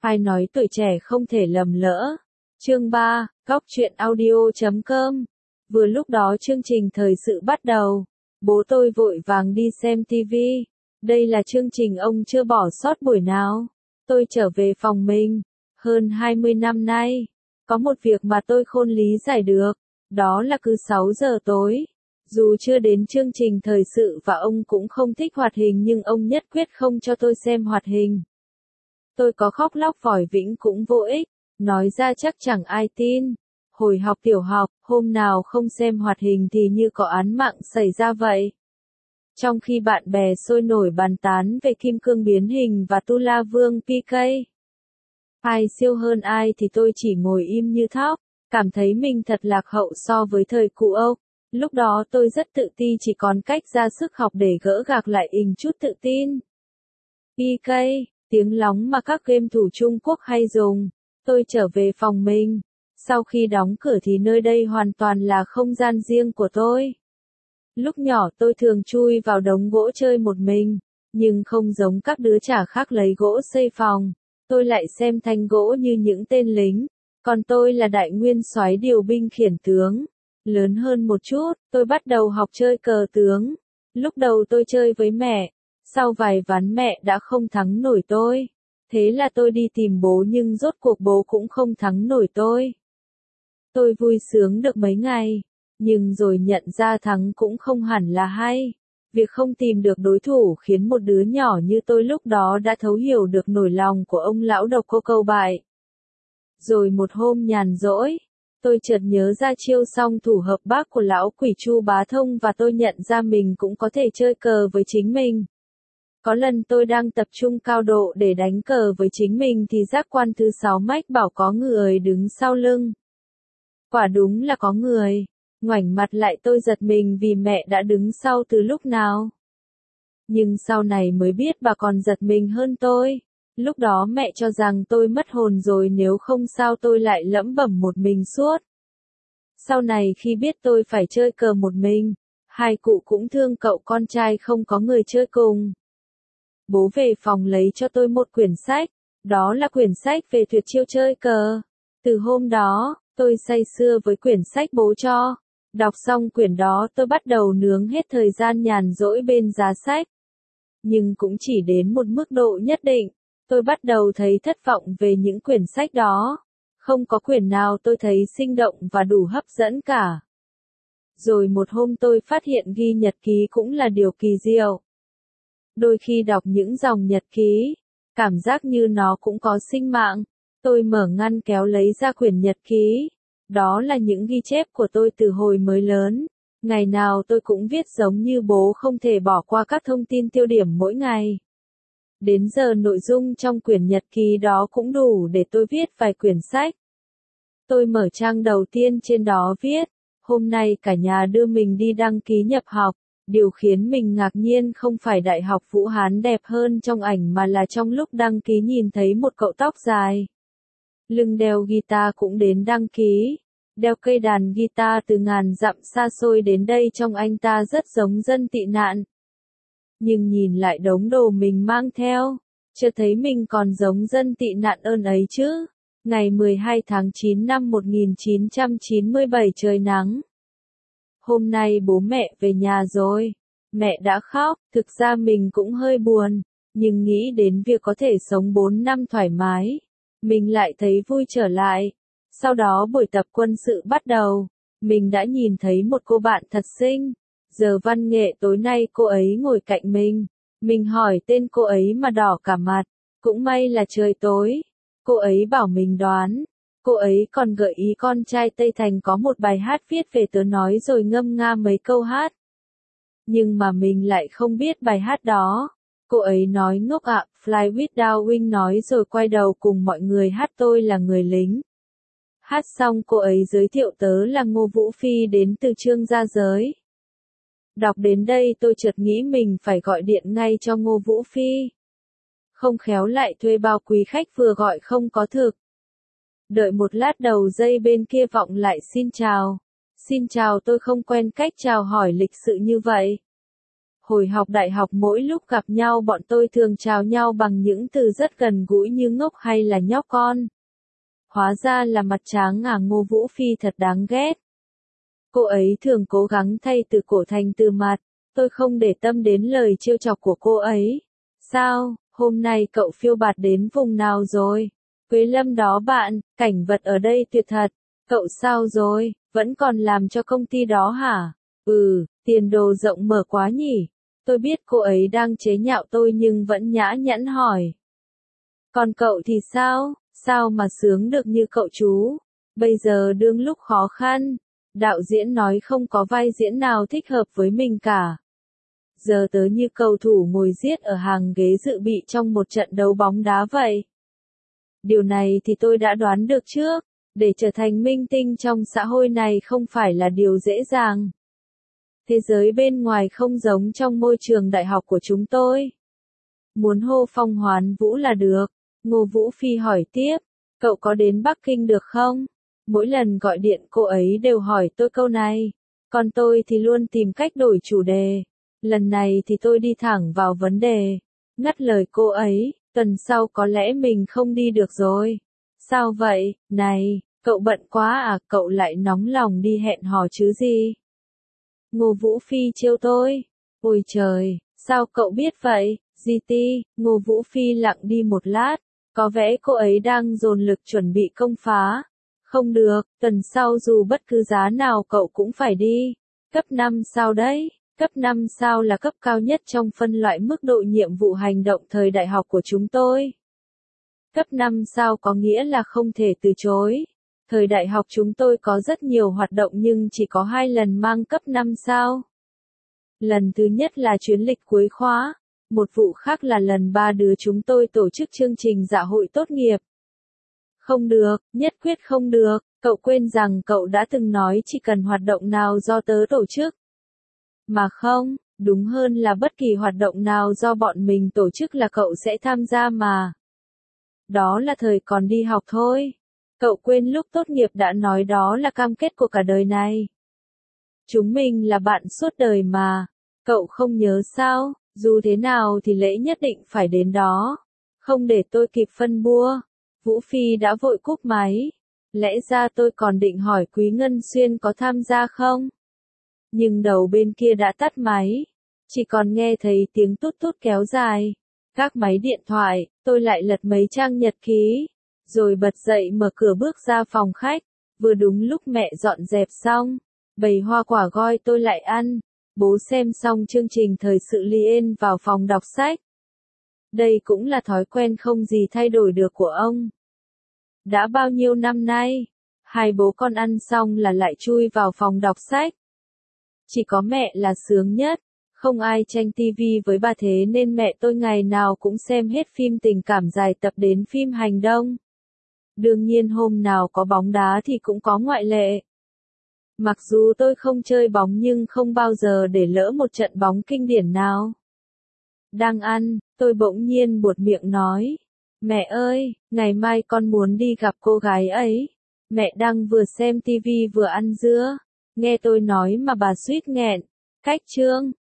Ai nói tuổi trẻ không thể lầm lỡ. Chương 3, Góc truyện audio.com. Vừa lúc đó chương trình thời sự bắt đầu. Bố tôi vội vàng đi xem tivi. Đây là chương trình ông chưa bỏ sót buổi nào. Tôi trở về phòng mình. Hơn 20 năm nay. Có một việc mà tôi khôn lý giải được. Đó là cứ 6 giờ tối. Dù chưa đến chương trình thời sự và ông cũng không thích hoạt hình nhưng ông nhất quyết không cho tôi xem hoạt hình. Tôi có khóc lóc vòi vĩnh cũng vô ích, nói ra chắc chẳng ai tin. Hồi học tiểu học, hôm nào không xem hoạt hình thì như có án mạng xảy ra vậy. Trong khi bạn bè sôi nổi bàn tán về kim cương biến hình và tu la vương PK. Ai siêu hơn ai thì tôi chỉ ngồi im như thóc, cảm thấy mình thật lạc hậu so với thời cụ Âu. Lúc đó tôi rất tự ti chỉ còn cách ra sức học để gỡ gạc lại chút tự tin. PK, tiếng lóng mà các game thủ Trung Quốc hay dùng. Tôi trở về phòng mình. Sau khi đóng cửa thì nơi đây hoàn toàn là không gian riêng của tôi. Lúc nhỏ tôi thường chui vào đống gỗ chơi một mình, nhưng không giống các đứa trẻ khác lấy gỗ xây phòng. Tôi lại xem thanh gỗ như những tên lính, còn tôi là đại nguyên soái điều binh khiển tướng. Lớn hơn một chút, tôi bắt đầu học chơi cờ tướng. Lúc đầu tôi chơi với mẹ, sau vài ván mẹ đã không thắng nổi tôi. Thế là tôi đi tìm bố nhưng rốt cuộc bố cũng không thắng nổi tôi. Tôi vui sướng được mấy ngày, nhưng rồi nhận ra thắng cũng không hẳn là hay. Việc không tìm được đối thủ khiến một đứa nhỏ như tôi lúc đó đã thấu hiểu được nỗi lòng của ông lão độc cô câu bại. Rồi một hôm nhàn rỗi, tôi chợt nhớ ra chiêu song thủ hợp bác của lão quỷ Chu Bá Thông và tôi nhận ra mình cũng có thể chơi cờ với chính mình. Có lần tôi đang tập trung cao độ để đánh cờ với chính mình thì giác quan thứ 6 mách bảo có người đứng sau lưng. Quả đúng là có người. Ngoảnh mặt lại tôi giật mình vì mẹ đã đứng sau từ lúc nào. Nhưng sau này mới biết bà còn giật mình hơn tôi. Lúc đó mẹ cho rằng tôi mất hồn rồi nếu không sao tôi lại lẩm bẩm một mình suốt. Sau này khi biết tôi phải chơi cờ một mình, hai cụ cũng thương cậu con trai không có người chơi cùng. Bố về phòng lấy cho tôi một quyển sách, đó là quyển sách về tuyệt chiêu chơi cờ. Từ hôm đó, tôi say sưa với quyển sách bố cho. Đọc xong quyển đó tôi bắt đầu nướng hết thời gian nhàn rỗi bên giá sách. Nhưng cũng chỉ đến một mức độ nhất định, tôi bắt đầu thấy thất vọng về những quyển sách đó. Không có quyển nào tôi thấy sinh động và đủ hấp dẫn cả. Rồi một hôm tôi phát hiện ghi nhật ký cũng là điều kỳ diệu. Đôi khi đọc những dòng nhật ký, cảm giác như nó cũng có sinh mạng. Tôi mở ngăn kéo lấy ra quyển nhật ký. Đó là những ghi chép của tôi từ hồi mới lớn. Ngày nào tôi cũng viết giống như bố, không thể bỏ qua các thông tin tiêu điểm mỗi ngày. Đến giờ nội dung trong quyển nhật ký đó cũng đủ để tôi viết vài quyển sách. Tôi mở trang đầu tiên, trên đó viết, hôm nay cả nhà đưa mình đi đăng ký nhập học. Điều khiến mình ngạc nhiên không phải Đại học Vũ Hán đẹp hơn trong ảnh mà là trong lúc đăng ký nhìn thấy một cậu tóc dài. Lưng đeo guitar cũng đến đăng ký. Đeo cây đàn guitar từ ngàn dặm xa xôi đến đây trông anh ta rất giống dân tị nạn. Nhưng nhìn lại đống đồ mình mang theo, chợt thấy mình còn giống dân tị nạn ơn ấy chứ. Ngày 12 tháng 9 năm 1997 trời nắng. Hôm nay bố mẹ về nhà rồi. Mẹ đã khóc, thực ra mình cũng hơi buồn, nhưng nghĩ đến việc có thể sống 4 năm thoải mái, mình lại thấy vui trở lại. Sau đó buổi tập quân sự bắt đầu, mình đã nhìn thấy một cô bạn thật xinh. Giờ văn nghệ tối nay cô ấy ngồi cạnh mình. Mình hỏi tên cô ấy mà đỏ cả mặt. Cũng may là trời tối. Cô ấy bảo mình đoán. Cô ấy còn gợi ý con trai Tây Thành có một bài hát viết về tớ nói rồi ngâm nga mấy câu hát. Nhưng mà mình lại không biết bài hát đó. Cô ấy nói ngốc ạ, Fly Without Wings nói rồi quay đầu cùng mọi người hát tôi là người lính. Hát xong cô ấy giới thiệu tớ là Ngô Vũ Phi đến từ Trương Gia Giới. Đọc đến đây tôi chợt nghĩ mình phải gọi điện ngay cho Ngô Vũ Phi. Không khéo lại thuê bao quý khách vừa gọi không có thực. Đợi một lát đầu dây bên kia vọng lại xin chào. Xin chào, tôi không quen cách chào hỏi lịch sự như vậy. Hồi học đại học mỗi lúc gặp nhau bọn tôi thường chào nhau bằng những từ rất gần gũi như ngốc hay là nhóc con. Hóa ra là mặt tráng Ngô Vũ Phi thật đáng ghét. Cô ấy thường cố gắng thay từ cổ thành từ mặt, tôi không để tâm đến lời trêu chọc của cô ấy. Sao, hôm nay cậu phiêu bạt đến vùng nào rồi? Quế Lâm đó bạn, cảnh vật ở đây tuyệt thật. Cậu sao rồi, vẫn còn làm cho công ty đó hả? Tiền đồ rộng mở quá nhỉ. Tôi biết cô ấy đang chế nhạo tôi nhưng vẫn nhã nhặn hỏi. Còn cậu thì sao? Sao mà sướng được như cậu chú? Bây giờ đương lúc khó khăn. Đạo diễn nói không có vai diễn nào thích hợp với mình cả. Giờ tớ như cầu thủ ngồi giết ở hàng ghế dự bị trong một trận đấu bóng đá vậy. Điều này thì tôi đã đoán được trước. Để trở thành minh tinh trong xã hội này không phải là điều dễ dàng. Thế giới bên ngoài không giống trong môi trường đại học của chúng tôi. Muốn hô phong hoán vũ là được. Ngô Vũ Phi hỏi tiếp, cậu có đến Bắc Kinh được không? Mỗi lần gọi điện cô ấy đều hỏi tôi câu này. Còn tôi thì luôn tìm cách đổi chủ đề. Lần này thì tôi đi thẳng vào vấn đề. Ngắt lời cô ấy, tuần sau có lẽ mình không đi được rồi. Sao vậy, này, cậu bận quá à, cậu lại nóng lòng đi hẹn hò chứ gì? Ngô Vũ Phi trêu tôi. Ôi trời, sao cậu biết vậy, GT? Ngô Vũ Phi lặng đi một lát, có vẻ cô ấy đang dồn lực chuẩn bị công phá. Không được, tuần sau dù bất cứ giá nào cậu cũng phải đi. Cấp 5 sao đấy? Cấp 5 sao là cấp cao nhất trong phân loại mức độ nhiệm vụ hành động thời đại học của chúng tôi. Cấp 5 sao có nghĩa là không thể từ chối. Thời đại học chúng tôi có rất nhiều hoạt động nhưng chỉ có 2 lần mang cấp 5 sao. Lần thứ nhất là chuyến lịch cuối khóa, một vụ khác là lần 3 đứa chúng tôi tổ chức chương trình dạ hội tốt nghiệp. Không được, nhất quyết không được, cậu quên rằng cậu đã từng nói chỉ cần hoạt động nào do tớ tổ chức. Mà không, đúng hơn là bất kỳ hoạt động nào do bọn mình tổ chức là cậu sẽ tham gia mà. Đó là thời còn đi học thôi. Cậu quên lúc tốt nghiệp đã nói đó là cam kết của cả đời này. Chúng mình là bạn suốt đời mà. Cậu không nhớ sao, dù thế nào thì lễ nhất định phải đến đó. Không để tôi kịp phân bua. Vũ Phi đã vội cúp máy. Lẽ ra tôi còn định hỏi Quý Ngân Xuyên có tham gia không? Nhưng đầu bên kia đã tắt máy. Chỉ còn nghe thấy tiếng tút tút kéo dài. Các máy điện thoại, tôi lại lật mấy trang nhật ký. Rồi bật dậy mở cửa bước ra phòng khách. Vừa đúng lúc mẹ dọn dẹp xong. Bày hoa quả gói tôi lại ăn. Bố xem xong chương trình thời sự liền vào phòng đọc sách. Đây cũng là thói quen không gì thay đổi được của ông. Đã bao nhiêu năm nay, hai bố con ăn xong là lại chui vào phòng đọc sách. Chỉ có mẹ là sướng nhất, không ai tranh tivi với bà thế nên mẹ tôi ngày nào cũng xem hết phim tình cảm dài tập đến phim hành động. Đương nhiên hôm nào có bóng đá thì cũng có ngoại lệ. Mặc dù tôi không chơi bóng nhưng không bao giờ để lỡ một trận bóng kinh điển nào. Đang ăn, tôi bỗng nhiên buột miệng nói. Mẹ ơi, ngày mai con muốn đi gặp cô gái ấy. Mẹ đang vừa xem tivi vừa ăn dưa. Nghe tôi nói mà bà suýt nghẹn. Cách chương.